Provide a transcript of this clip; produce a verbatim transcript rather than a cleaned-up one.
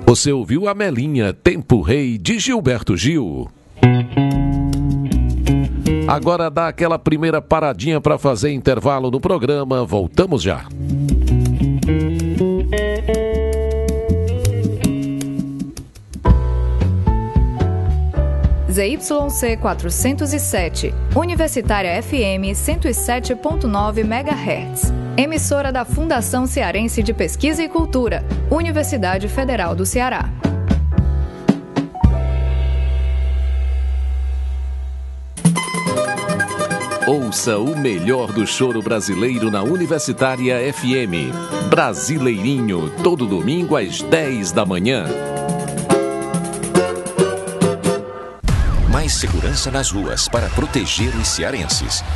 Você ouviu a Melinha, Tempo Rei, de Gilberto Gil. Agora dá aquela primeira paradinha para fazer intervalo no programa. Voltamos já. Z Y C quatrocentos e sete, Universitária F M cento e sete ponto nove megahertz. Emissora da Fundação Cearense de Pesquisa e Cultura, Universidade Federal do Ceará. Ouça o melhor do choro brasileiro na Universitária F M. Brasileirinho, todo domingo às dez da manhã. Mais segurança nas ruas para proteger os cearenses.